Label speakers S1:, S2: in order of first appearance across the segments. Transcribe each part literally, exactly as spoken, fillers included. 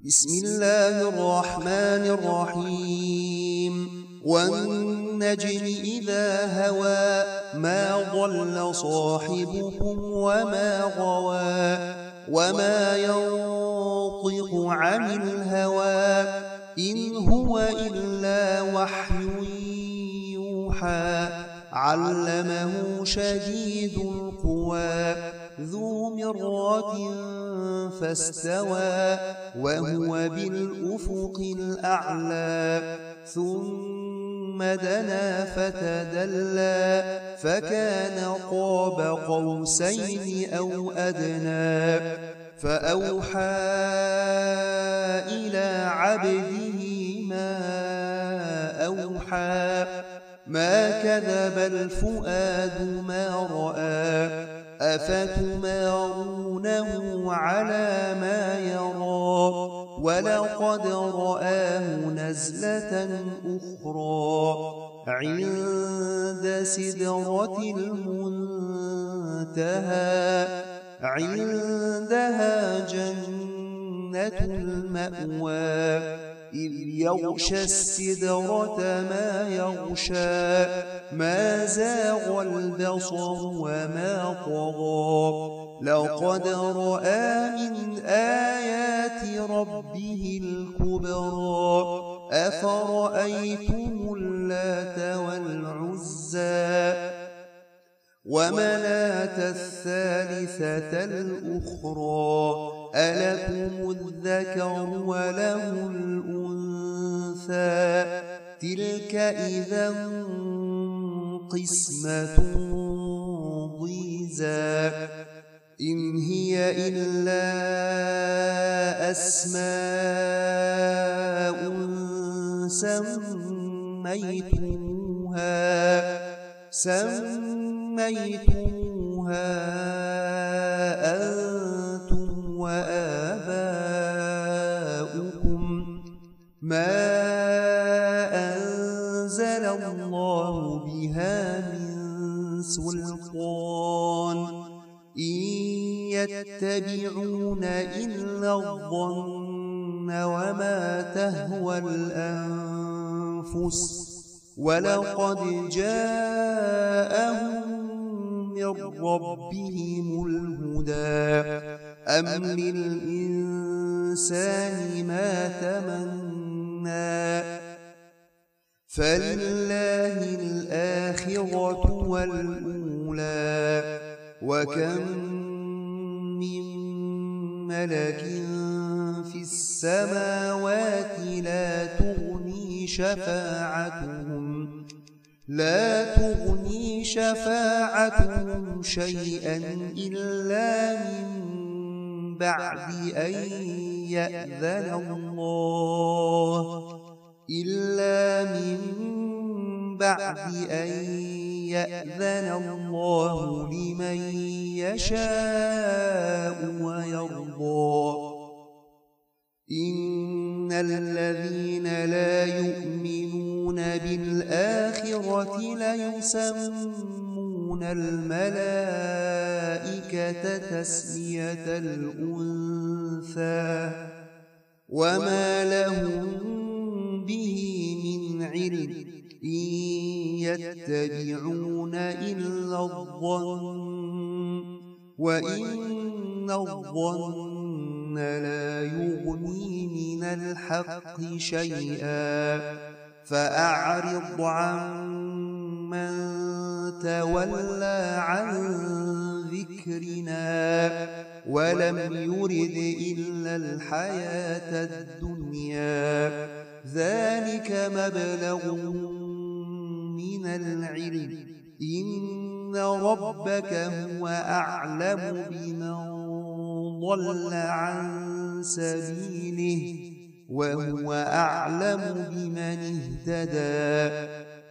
S1: بسم الله الرحمن الرحيم والنجم إذا هوى ما ضل صاحبكم وما غوى وما ينطق عن الهوى إن هو إلا وحي يوحى علمه شديد القوى ذو مرة فاستوى وهو بالأفق الأعلى ثم دنا فتدلى فكان قاب قوسين أو أدنى فأوحى إلى عبده ما أوحى ما كذب الفؤاد ما رأى أفتمارونه على ما يرى ولقد رآه نزلة أخرى عند سدرة المنتهى عندها جنة المأوى إذ يغشى السدرة ما يغشى ما زاغ البصر وما طغى لقد رأى من آيات ربه الكبرى أفرأيتم اللات والعزى ومناة الثالثة الأخرى ألكم الذكر وله الأنثى تلك إذا قسمة ضيزى إن هي إلا أسماء سميتموها سميتموها أنتم وآباؤكم ما أنزل الله بها من سلطان إن يتبعون إلا الظن وما تهوى الأنفس ولقد جاءهم من ربهم الهدى أم للإنسان ما تمنى فلله الآخرة والأولى وكم من ملك في السماوات لا تغني شفاعتهم لا تغني شفاعتهم شيئا إلا من بعد أن يأذن الله إلا من بعد أن يأذن الله لمن يشاء ويرضى إن الذين لا يؤمنون بالآخرة ليسمون الملائكة تسمية الأنثى وما لهم به من علم إن يتبعون إلا الظن وإن الظن لا يغني من الحق شيئا فأعرض عن من تولى عن ذكرنا ولم يرد إلا الحياة الدنيا ذلك مبلغهم من العلم إن ربك هو أعلم بمن ضل عن سبيله وهو أعلم بمن اهتدى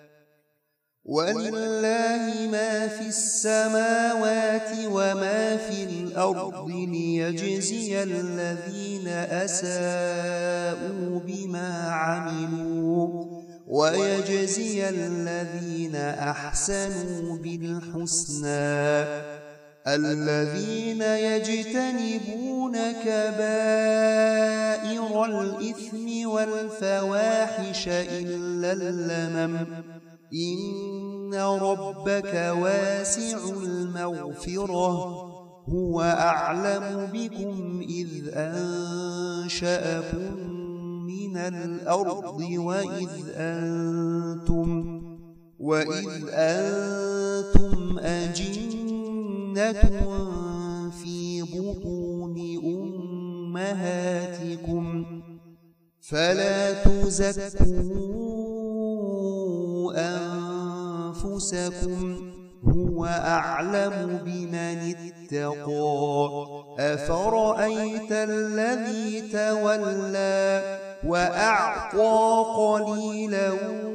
S1: ولله ما في السماوات وما في الأرض ليجزي الذين أساءوا بما عملوا ويجزي الذين أحسنوا بالحسنى الذين يجتنبون كبائر الإثم والفواحش إلا اللمم إن ربك واسع المغفرة هو أعلم بكم إذ أنشأكم من الأرض وإذ أنتم وإذ أنتم أجنة في بطون أمهاتكم فلا تزكوا أنفسكم هو أعلم بمن اتقى أفرأيت الذي تولى وأعطى قليلا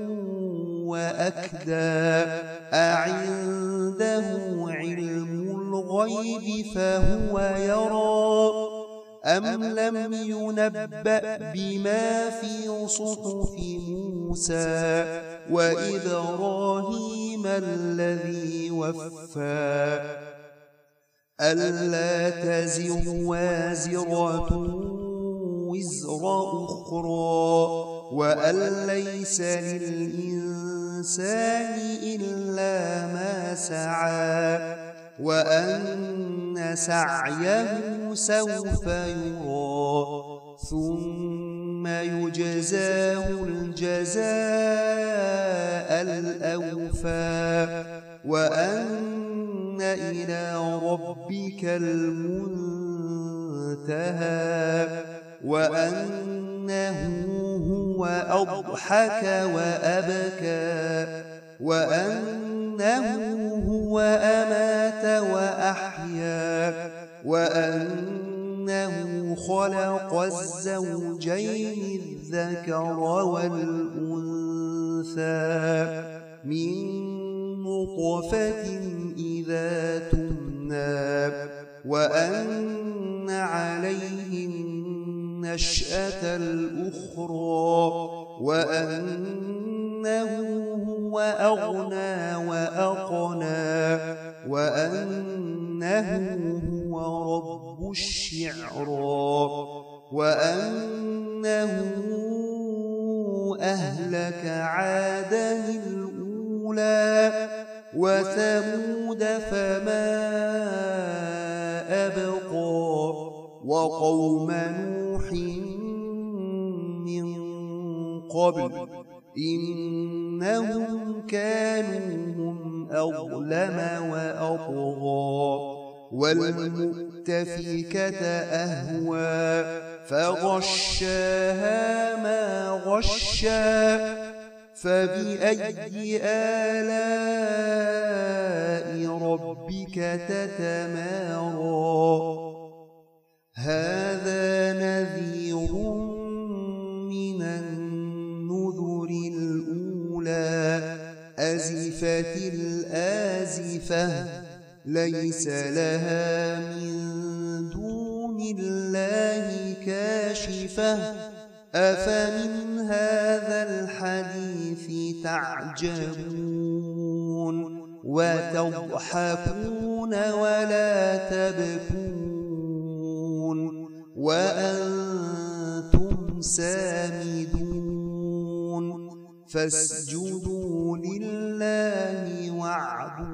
S1: وأكدى أعنده علم الغيب فهو يرى أم لم ينبأ بما في صحف موسى وإبراهيم الذي وفى ألا تزر وازرة وزر أخرى وأن ليس للإنسان إلا ما سعى وأن سعيه سوف يرى ثم يجزاه الجزاء الأوفى وأن إلى ربك المنتهى وأنه هو أضحك وأبكى وأنه هو أمات وأحيا وأنه خلق الزوجين الذكر والأنثى من نطفة إذا تمنى وأن عليه النشأة الأخرى وأنه هو أغنى وأقنى وأنه هو رب الشعرى وأنه أهلك عادا الأولى وثمود فما أبقى وقوم نوح من قبل إنهم كانوا هم أظلم وأطغى والمؤتفكة أهوى فغشاها ما غشا فبأي آلاء ربك تتمارى هذا نذير من النذر الأولى أزفت الآزفة ليس لها من دون الله كاشفة أفمن هذا الحديث تعجبون وتضحكون ولا تبكون وأنتم سامدون فاسجدوا لله واعبدوا